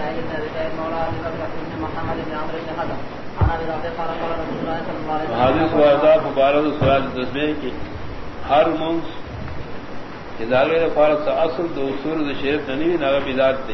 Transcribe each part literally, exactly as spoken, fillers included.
سعيد بن ابي سعيد مولى ابي بكر بن محمد بن عمرو بن حزم عن ابي ذر قال قال رسول الله صلى الله عليه وسلم حدیث وعدہ مبارک سوال تسبیح کی ہر منس ادارے فارغ سے اصل دو اصول شریف نہیں نہ بدعت تھے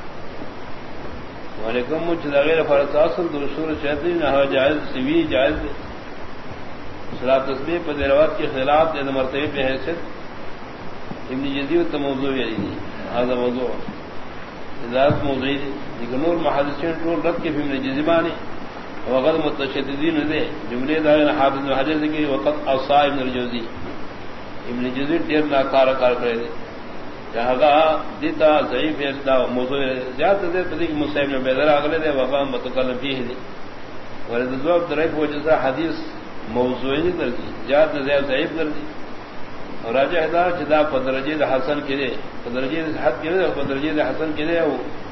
وعلیکم مجھ ادارے فارغ سے اصل دو اصول شریف نہیں نہ جائز سوی جائز صلاۃ تسبیح پر روایت کے خلاف دے مرتبہ پہ حیثیت ابن جدی تو موضوع ہے هذا موضوع ذات موضوعی لیکن نور محدثین طول رد کے فہم جزبانی وغد متشددین دے جملے دار حافظ بن حجر کی وقت اصا ابن الجوزی ابن جزیر دیر ناکار کار کرے دے جہاں دیتا ضعیف ہے موضوع زیادہ دے تدیق مصیب میں بیدر اگلے دے وقا متکلم فیہ دے ورد ذوب درائف وجزا حدیث موضوعی کر دی زیادہ زیادہ ضعیف کر دی اور راجہ حدار جدا پدرجی حسن کے دے پدرجی حد کے دے پدرجی حسن کے دے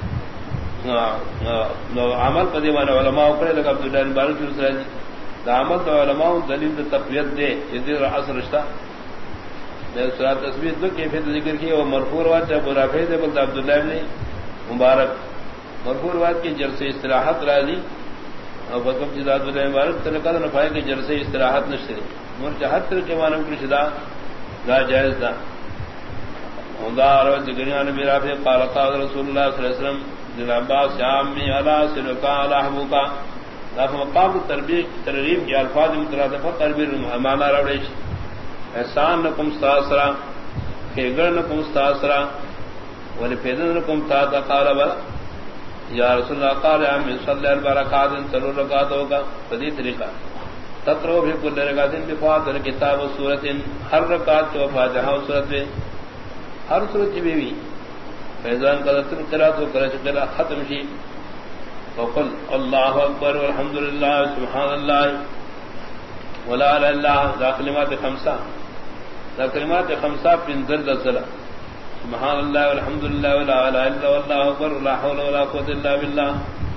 عمل پدی والا علماء کرے لگا عبداللہ بن بارک کی رسالہ دا عمل دا علماء دلیل دا تقویت دے یہ اثر رشتہ صلاۃ تسبیح دو کیفیت ذکر کی اور مرفوع روایت ابو رافع دے بلد عبداللہ بن مبارک مرفوع روایت کی جلسے استراحت راضی اور بکم جداد عبداللہ مبارک طریقہ نفائے کہ جلسے استراحت نشتے مرچہ ہر طرح کے معنی کی شدہ لا جائز دا دا روایت ذکریہ نبی رافع قال قال رسول اللہ صلی اللہ علیہ وسلم جن عباس عامی علا سلوکا علا حبوکا لیکن مقام ترغیب کی الفاظ مترادفہ تربیر مانا روڑیش احسان نکم ستاسرا فیگر نکم ستاسرا ولی فیدن نکم تاتا قال بلا یا رسول اللہ قال عامی صلی البرکات تلو رکات ہوگا فدی طریقہ تطرو بھی کل رکات بفاتر کتاب و صورت ہر رکات کے وفاتحہ و صورت میں ہر صورت کی بھی فیضان کا دستر قرات و کرچ قرات ختم شی وقل اللہ اکبر والحمدللہ سبحان اللہ ولا الہ الا اللہ دا کلمات خمسہ دا کلمات خمسہ پنزل دزلہ سبحان اللہ والحمدللہ ولا الہ الا اللہ اکبر ولا حول ولا قوة الا باللہ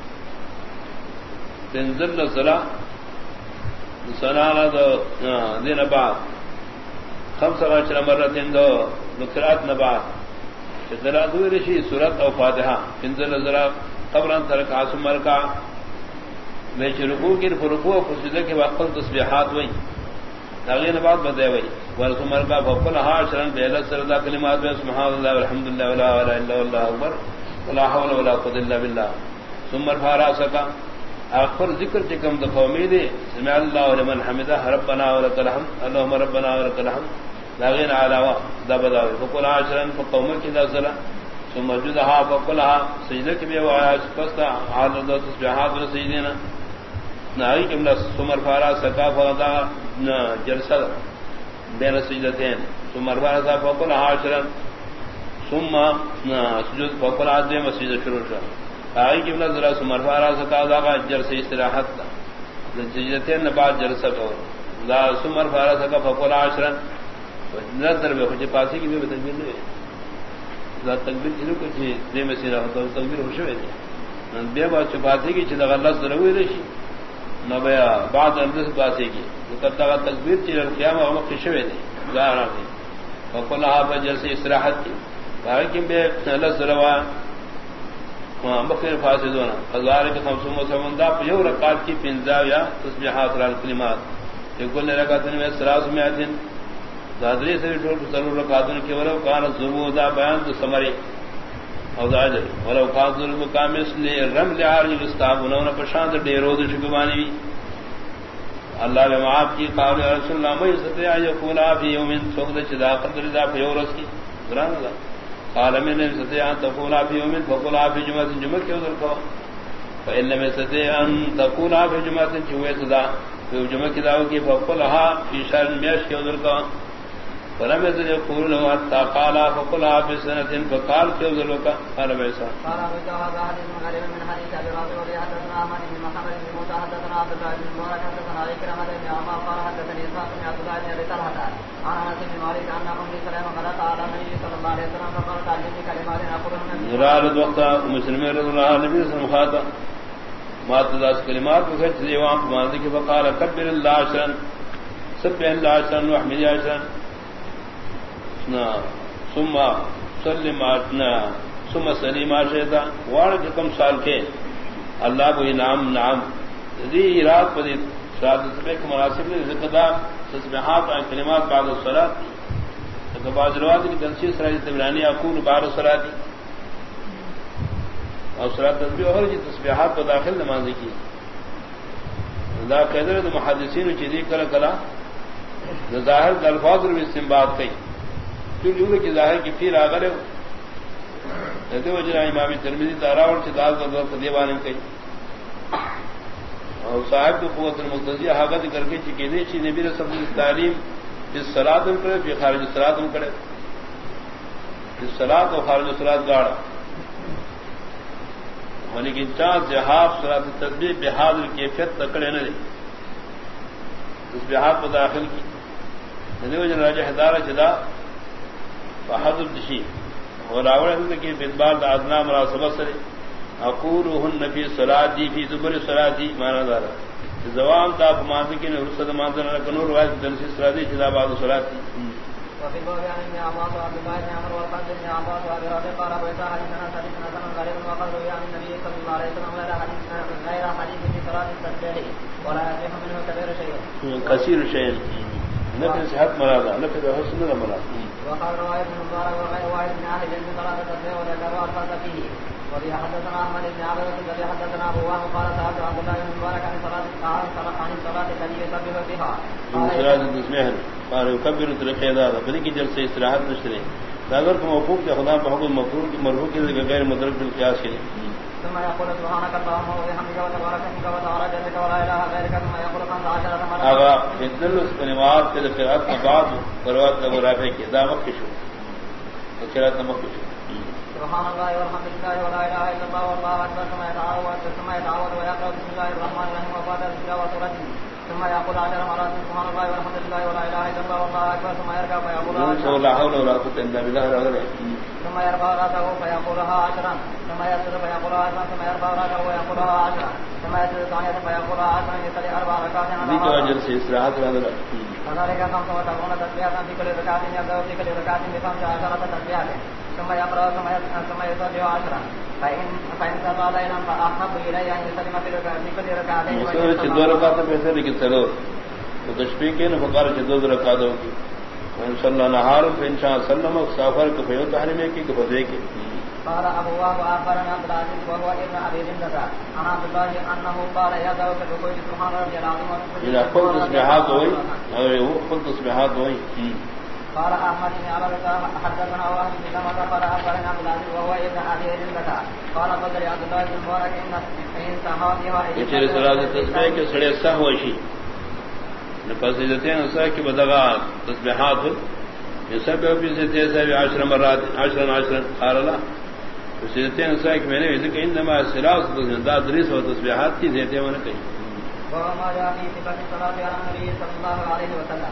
پنزل دزلہ سنانا دو دین بعد خمسہ عشر مرتين دو ذکرات نبعد ذرا دوی رشی سورت او فاتحہ پنزل ذرا قبران ترک عاصم مرکع میں رکوع کی رکوع اور سجدہ کے وقت تسبیحات ہوئی اگلے نبات بدے ہوئی ورث مرکع فقل ہا شرن بیل سردا کلمات میں سبحان اللہ والحمدللہ ولا الہ الا اللہ اکبر ولا حول ولا قوة الا بالله ثم ارفع راسك اخر ذکر چکم دفومی دے سمع اللہ لمن حمدہ ربنا ولک الحمد اللهم ربنا ولک الحمد لاغین علاوہ دبدا فقل عشرن فقوم کی ذرا ثم جدها فقلها سجدہ کی بھی آیات پس عادت تسبیحات و سجدینا نائی کملا ثم ارفع سکا فضا جلسہ بین سجدتین ثم ارفع فقل عشرن ثم سجود فقل عدم مسجد شروع آئی کملا ذرا ثم ارفع سکا ذا جلسہ استراحت سجدتین بعد جلسہ کو لا ثم ارفع سکا فقل عشرن نظر میں خوشی پاسی کی بھی تکبیر نہیں ہے ذات تکبیر چلو کچھ دے میں سیرہ ہوتا ہے تکبیر خوشی ہوئی تھی بے بات چھپاسی کی چھتا غلط ضروری رشی نہ بیا بعد اندس پاسی کی کتا غلط تکبیر چلو قیام وقت خوشی ہوئی تھی ظاہرہ تھی وقل آپ جلسے استراحت کی باقی بے اللہ ضرور مخیر فاسد ہونا ہزار کے خمسوں و سمندہ پیو رکات کی پنزا یا تسبیحات رال کلمات لیکن رکات میں سراس میں آتین دادری سے ٹول ضرور رکعتن کے ولو کان ضرور دا بیان تو سمری او ظاہر ولو کان ضرور مقام اس لیے رمل عارج الاستاب انہوں نے پرشانت ڈیرو دے شکبانی اللہ نے معاف کی قول رسول اللہ میں استطاع یقول فی یوم سوغد چدا قدر ذا فیورس کی قرآن اللہ قال من استطاع ان تقول فی یوم فقل فی جمعہ جمعہ کے ذل کو فإن لم يستطع ان تقول فی جمعہ چوے صدا فی جمعہ کی دعوت کی فقلها فی شهر میاش کے ذل کو ولم يزل يقول له حتى قال فقل في سنة فقال في ذلك قال بيسا قال بيسا هذا حديث غريب من حديث أبي رافع وبه حدثنا أحمد بن محمد بن موسى حدثنا عبد الله بن مبارك حدثنا إكرمة بن عمار قال حدثني إسحاق بن عبد الله بن أبي طلحة عن أنس بن مالك أن أم سليم قالت على النبي صلى الله عليه وسلم فقال تعلمني كلمات أقولهن جلال وقت مسلمين رضي الله عنه النبي صلى الله عليه وسلم ما تداس كلمات وخش زيوان فمانذك فقال كبر الله عشرا سبح الله عشرا واحمد عشرا ثم سلم عشرا ثم سلیما شیطا وار کم سال کے اللہ کو انعام نام دی رات پر صلاۃ الصبح کے مناسب نے ذکر دا تسبیحات اور کلمات بعد الصلاۃ تو بعض روایت کی تنسیص راجی تبرانی اقول بعد الصلاۃ اور صلاۃ تسبیح اور جی تسبیحات کو داخل نماز کی دا قدر محدثین چیزی کلا کلا ظاہر الفاظ اور استنباط کئی کیونکہ کی ظاہر کی پھر آگر ہے کہتے ہو جنا امام ترمذی داراور سے دال کا دیوان کئی اور صاحب کو قوت المقتضیہ حاغت کر کے چکے دے چی نبی رسول اللہ تعلیم اس صلاۃ کرے پھر خارج صلاۃ کرے اس صلاۃ و خارج صلاۃ گاڑا لیکن چار جہاب صلاۃ تسبیح بحاضر کیفیت تکڑے نہ دے تسبیحات کو داخل کی ندی وجن راجہ ہدارہ جدا فحضر دشی اور راوڑ ہے کہ بدبار دا ادنا مراسبہ سرے اقولهن فی صلاتی فی زبر صلاتی مانا دارا زوام تا فماند کی نے رسد ماندن کنور روایت تنسی صلاتی جدا بعد صلاتی وفي الباب عن ابن عباس وعبد الله بن عمرو وقال ابن عباس وابي رافع قال بيت حديثنا حديثنا سنن غريب وقال روي عن النبي صلى الله عليه وسلم غير حديث غير حديث في صلاة التسبيح ولا يصح منه كبير شيء كثير شيء نفي صحت مراد نفي حسن مراد وقال رواه ابن مبارك وغير واحد من اهل العلم صلاة التسبيح وذكر الفاظ فيه وفي حدثنا احمد بن عبد الذي حدثنا ابو وهب قال سالت عبد الله بن مبارك عن صلاة عن الصلاة التي يسبح بها صلاة التسبيح قال يكبر تلقيدا فدي کی جلسے استراحت نشرے اگر کو موقوف کے خدا پر حکم مفعول کی مرفوع کے غیر مدرک بالقياس کے ثم يقول سبحانك اللهم وبحمدك وتبارك اسمك وتعالى جدك ولا اله غيرك ثم يقول خمس عشرة مرة اغا بدل اس کلمات کے قرات کے بعد قرات کا رافع کی دعوت کی شو قرات نمک کی سبحان الله والحمد لله ولا اله الا الله والله اكبر ثم يتعاوذ ثم يتعاوذ ويقرأ بسم الله الرحمن الرحيم وفاتحة الكتاب وسورته ثم يقول عشر مرات سبحان الله والحمد لله ولا اله الا الله والله اكبر ثم يركع فيقول لا حول ولا قوة الا بالله ثم يرفع راسه فيقولها عشرا ثم يسجد فيقولها عشرا ثم يرفع راسه ويقولها عشرا ثم يسجد ثانية فيقولها عشرا يصلي اربع ركعات على اجر سے استراحت هذا كذلك خمس وتسعون تسبيحة في كل ركعة يبدأ في كل ركعة بخمس عشرة تسبيحة ثم يقرأ ثم يصلي عشرا فإن فإن تطال إلى فأحب إليه أن يسلم في كل ركعتين ويسجد دو ركعات بهتر لكن سلو وتشبيه كين فقال شدود ركعات ہوگی وإن صلى نهار فإن شاء سلم وسافر كفيو تحريمه كي كفدے کے قال أبو وهب أخبرنا عبد العزيز وهو ابن أبي جندة عن عبد الله أنه قال يدعو في الركوع سبحان ربي العظيم إذا قلت تسبيحات وهي أو قلت تسبيحات وهي قال أحمد بن عبد حدثنا وهب بن سلمة قال أخبرنا عبد العزيز وهو ابن أبي جندة قال قال عبد الله بن مبارك إن صحابها يشير صلاة التسبيح کے سڑے سہو شی نفسیتین اسا کی بدغا تسبیحات يسبح في ستة عشر مرات عشرا عشرا قال الله سیدتین سائق میں نے ذکر انما سلاس دا دریس و تسبیحات کی زیتے ہونے کہیں وما جاء في صفة الصلاة على النبي صلى الله عليه وسلم